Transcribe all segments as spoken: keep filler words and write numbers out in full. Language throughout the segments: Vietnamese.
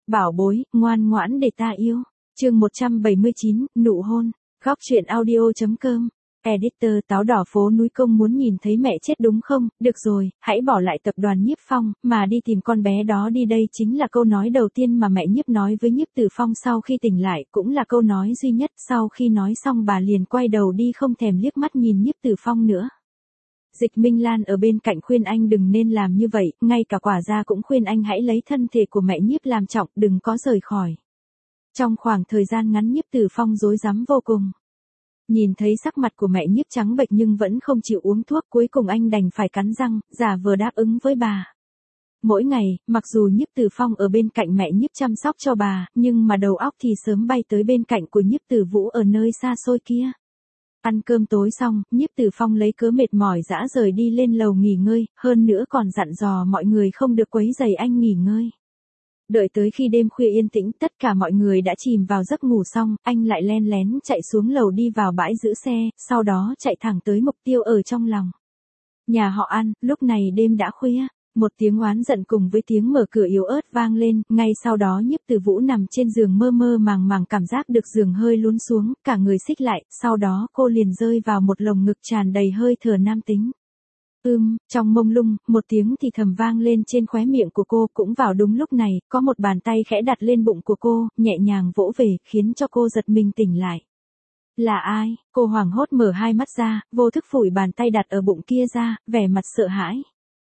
bảo bối, ngoan ngoãn để ta yêu. Chương một trăm bảy mươi chín, nụ hôn. Góc truyện audio.com. Editor Táo đỏ phố núi công muốn nhìn thấy mẹ chết đúng không? Được rồi, hãy bỏ lại tập đoàn Nhiếp Phong, mà đi tìm con bé đó đi. Đây chính là câu nói đầu tiên mà mẹ Nhiếp nói với Nhiếp Tử Phong sau khi tỉnh lại, cũng là câu nói duy nhất. Sau khi nói xong bà liền quay đầu đi, không thèm liếc mắt nhìn Nhiếp Tử Phong nữa. Dịch Minh Lan ở bên cạnh khuyên anh đừng nên làm như vậy, ngay cả Quả Gia cũng khuyên anh hãy lấy thân thể của mẹ Nhiếp làm trọng, đừng có rời khỏi. Trong khoảng thời gian ngắn Nhiếp Tử Phong rối rắm vô cùng. Nhìn thấy sắc mặt của mẹ Nhiếp trắng bệch nhưng vẫn không chịu uống thuốc, cuối cùng anh đành phải cắn răng, giả vờ đáp ứng với bà. Mỗi ngày, mặc dù Nhiếp Tử Phong ở bên cạnh mẹ Nhiếp chăm sóc cho bà, nhưng mà đầu óc thì sớm bay tới bên cạnh của Nhiếp Tử Vũ ở nơi xa xôi kia. Ăn cơm tối xong, Nhiếp Tử Phong lấy cớ mệt mỏi dã rời đi lên lầu nghỉ ngơi, hơn nữa còn dặn dò mọi người không được quấy rầy anh nghỉ ngơi. Đợi tới khi đêm khuya yên tĩnh, tất cả mọi người đã chìm vào giấc ngủ xong, anh lại len lén chạy xuống lầu đi vào bãi giữ xe, sau đó chạy thẳng tới mục tiêu ở trong lòng. Nhà họ An. Lúc này đêm đã khuya, một tiếng oán giận cùng với tiếng mở cửa yếu ớt vang lên, ngay sau đó Nhiếp Tử Vũ nằm trên giường mơ mơ màng màng cảm giác được giường hơi lún xuống, cả người xích lại, sau đó cô liền rơi vào một lồng ngực tràn đầy hơi thở nam tính. Ưm, trong mông lung, một tiếng thì thầm vang lên trên khóe miệng của cô. Cũng vào đúng lúc này, có một bàn tay khẽ đặt lên bụng của cô, nhẹ nhàng vỗ về, khiến cho cô giật mình tỉnh lại. Là ai? Cô hoảng hốt mở hai mắt ra, vô thức phủi bàn tay đặt ở bụng kia ra, vẻ mặt sợ hãi.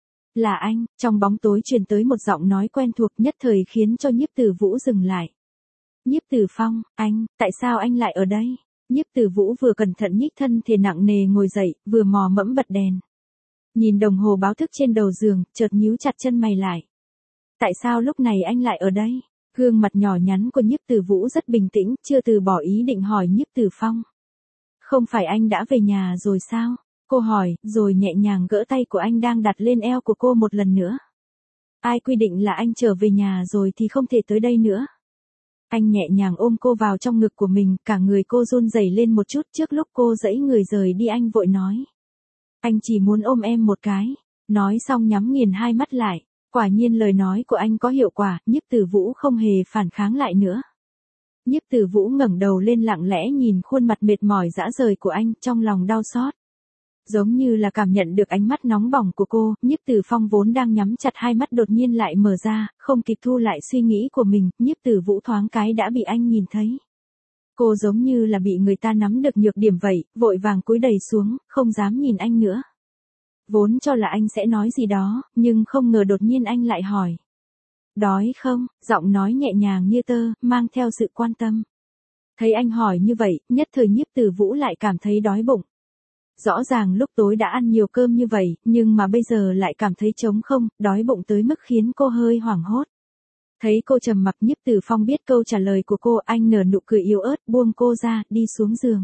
Là anh. Trong bóng tối truyền tới một giọng nói quen thuộc, nhất thời khiến cho Nhiếp Tử Vũ dừng lại. Nhiếp Tử Phong, anh, tại sao anh lại ở đây? Nhiếp Tử Vũ vừa cẩn thận nhích thân thể nặng nề ngồi dậy, vừa mò mẫm bật đèn. Nhìn đồng hồ báo thức trên đầu giường, chợt nhíu chặt chân mày lại. Tại sao lúc này anh lại ở đây? Gương mặt nhỏ nhắn của Nhiếp Tử Vũ rất bình tĩnh, chưa từ bỏ ý định hỏi Nhiếp Tử Phong. Không phải anh đã về nhà rồi sao? Cô hỏi, rồi nhẹ nhàng gỡ tay của anh đang đặt lên eo của cô một lần nữa. Ai quy định là anh trở về nhà rồi thì không thể tới đây nữa? Anh nhẹ nhàng ôm cô vào trong ngực của mình, cả người cô run rẩy lên một chút. Trước lúc cô giãy người rời đi anh vội nói. Anh chỉ muốn ôm em một cái. Nói xong nhắm nghiền hai mắt lại. Quả nhiên lời nói của anh có hiệu quả, Nhiếp Tử Vũ không hề phản kháng lại nữa. Nhiếp Tử Vũ ngẩng đầu lên lặng lẽ nhìn khuôn mặt mệt mỏi dã rời của anh, trong lòng đau xót. Giống như là cảm nhận được ánh mắt nóng bỏng của cô, Nhiếp Tử Phong vốn đang nhắm chặt hai mắt đột nhiên lại mở ra, không kịp thu lại suy nghĩ của mình, Nhiếp Tử Vũ thoáng cái đã bị anh nhìn thấy. Cô giống như là bị người ta nắm được nhược điểm vậy, vội vàng cúi đầy xuống, không dám nhìn anh nữa. Vốn cho là anh sẽ nói gì đó, nhưng không ngờ đột nhiên anh lại hỏi. Đói không? Giọng nói nhẹ nhàng như tơ, mang theo sự quan tâm. Thấy anh hỏi như vậy, nhất thời Nhiếp Tử Vũ lại cảm thấy đói bụng. Rõ ràng lúc tối đã ăn nhiều cơm như vậy, nhưng mà bây giờ lại cảm thấy trống không, đói bụng tới mức khiến cô hơi hoảng hốt. Thấy cô trầm mặc, Nhiếp Tử Phong biết câu trả lời của cô, anh nở nụ cười yếu ớt, buông cô ra, đi xuống giường.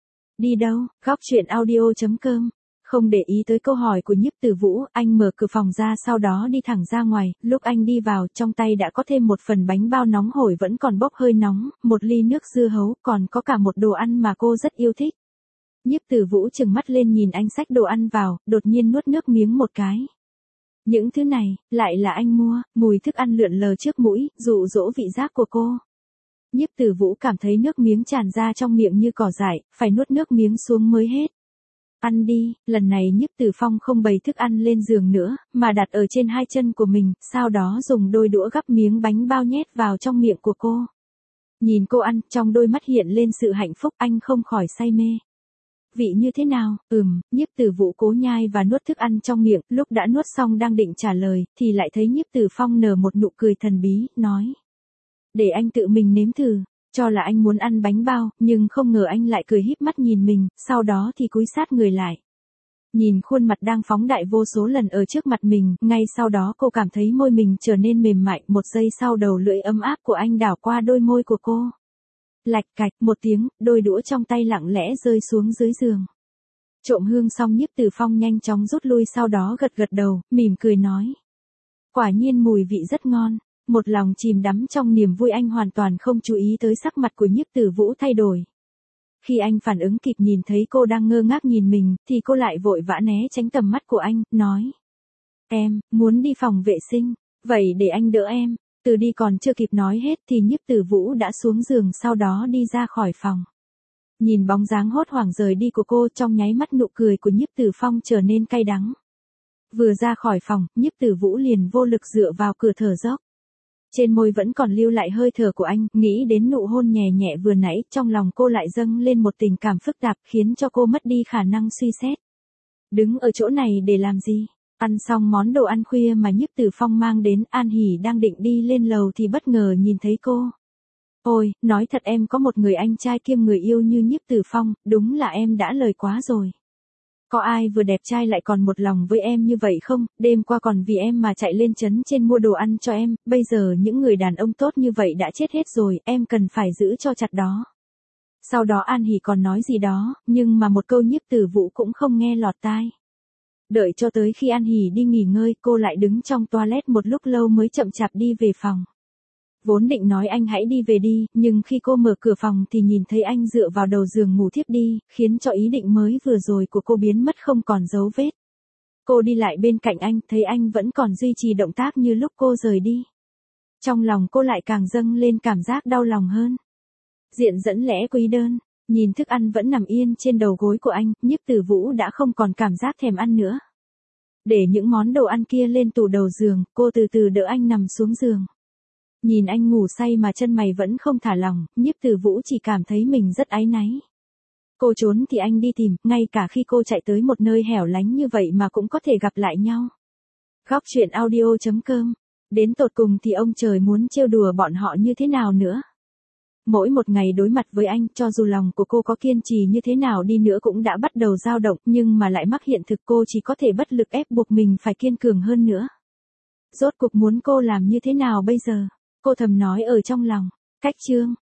Đi đâu? Góc truyện audio.com. Không để ý tới câu hỏi của Nhiếp Tử Vũ, anh mở cửa phòng ra, sau đó đi thẳng ra ngoài. Lúc anh đi vào, trong tay đã có thêm một phần bánh bao nóng hổi vẫn còn bốc hơi nóng, một ly nước dưa hấu, còn có cả một đồ ăn mà cô rất yêu thích. Nhiếp Tử Vũ trừng mắt lên nhìn anh xách đồ ăn vào, đột nhiên nuốt nước miếng một cái. Những thứ này, lại là anh mua, mùi thức ăn lượn lờ trước mũi, dụ dỗ vị giác của cô. Nhiếp Tử Vũ cảm thấy nước miếng tràn ra trong miệng như cỏ dại, phải nuốt nước miếng xuống mới hết. Ăn đi. Lần này Nhiếp Tử Phong không bày thức ăn lên giường nữa, mà đặt ở trên hai chân của mình, sau đó dùng đôi đũa gắp miếng bánh bao nhét vào trong miệng của cô. Nhìn cô ăn, trong đôi mắt hiện lên sự hạnh phúc, anh không khỏi say mê. Vị như thế nào? Ừm, Nhiếp Tử Vũ cố nhai và nuốt thức ăn trong miệng, lúc đã nuốt xong đang định trả lời, thì lại thấy Nhiếp Tử Phong nở một nụ cười thần bí, nói. Để anh tự mình nếm thử, cho là anh muốn ăn bánh bao, nhưng không ngờ anh lại cười híp mắt nhìn mình, sau đó thì cúi sát người lại. Nhìn khuôn mặt đang phóng đại vô số lần ở trước mặt mình, ngay sau đó cô cảm thấy môi mình trở nên mềm mại, một giây sau đầu lưỡi ấm áp của anh đảo qua đôi môi của cô. Lạch cạch một tiếng, đôi đũa trong tay lặng lẽ rơi xuống dưới giường. Trộm hương xong Nhiếp Tử Phong nhanh chóng rút lui, sau đó gật gật đầu, mỉm cười nói. Quả nhiên mùi vị rất ngon. Một lòng chìm đắm trong niềm vui, anh hoàn toàn không chú ý tới sắc mặt của Nhiếp Tử Vũ thay đổi. Khi anh phản ứng kịp nhìn thấy cô đang ngơ ngác nhìn mình, thì cô lại vội vã né tránh tầm mắt của anh, nói. Em, muốn đi phòng vệ sinh, vậy để anh đỡ em. Từ đi còn chưa kịp nói hết thì Nhiếp Tử Vũ đã xuống giường sau đó đi ra khỏi phòng. Nhìn bóng dáng hốt hoảng rời đi của cô, trong nháy mắt nụ cười của Nhiếp Tử Phong trở nên cay đắng. Vừa ra khỏi phòng, Nhiếp Tử Vũ liền vô lực dựa vào cửa thở dốc. Trên môi vẫn còn lưu lại hơi thở của anh, nghĩ đến nụ hôn nhẹ nhẹ vừa nãy, trong lòng cô lại dâng lên một tình cảm phức tạp khiến cho cô mất đi khả năng suy xét. Đứng ở chỗ này để làm gì? Ăn xong món đồ ăn khuya mà Nhiếp Tử Phong mang đến, An Hỷ đang định đi lên lầu thì bất ngờ nhìn thấy cô. Ôi, nói thật em có một người anh trai kiêm người yêu như Nhiếp Tử Phong, đúng là em đã lời quá rồi. Có ai vừa đẹp trai lại còn một lòng với em như vậy không? Đêm qua còn vì em mà chạy lên trấn trên mua đồ ăn cho em, bây giờ những người đàn ông tốt như vậy đã chết hết rồi, em cần phải giữ cho chặt đó. Sau đó An Hỷ còn nói gì đó, nhưng mà một câu Nhiếp Tử Vũ cũng không nghe lọt tai. Đợi cho tới khi An Hỷ đi nghỉ ngơi, cô lại đứng trong toilet một lúc lâu mới chậm chạp đi về phòng. Vốn định nói anh hãy đi về đi, nhưng khi cô mở cửa phòng thì nhìn thấy anh dựa vào đầu giường ngủ thiếp đi, khiến cho ý định mới vừa rồi của cô biến mất không còn dấu vết. Cô đi lại bên cạnh anh, thấy anh vẫn còn duy trì động tác như lúc cô rời đi. Trong lòng cô lại càng dâng lên cảm giác đau lòng hơn. Diện dẫn lẽ quý đơn, nhìn thức ăn vẫn nằm yên trên đầu gối của anh, Nhiếp Tử Vũ đã không còn cảm giác thèm ăn nữa. Để những món đồ ăn kia lên tủ đầu giường, cô từ từ đỡ anh nằm xuống giường. Nhìn anh ngủ say mà chân mày vẫn không thả lỏng, Nhiếp Tử Vũ chỉ cảm thấy mình rất áy náy. Cô trốn thì anh đi tìm, ngay cả khi cô chạy tới một nơi hẻo lánh như vậy mà cũng có thể gặp lại nhau. Góc truyện audio chấm com. Đến tột cùng thì ông trời muốn trêu đùa bọn họ như thế nào nữa? Mỗi một ngày đối mặt với anh, cho dù lòng của cô có kiên trì như thế nào đi nữa cũng đã bắt đầu dao động, nhưng mà lại mắc hiện thực, cô chỉ có thể bất lực ép buộc mình phải kiên cường hơn nữa. Rốt cuộc muốn cô làm như thế nào bây giờ? Cô thầm nói ở trong lòng. Cách chương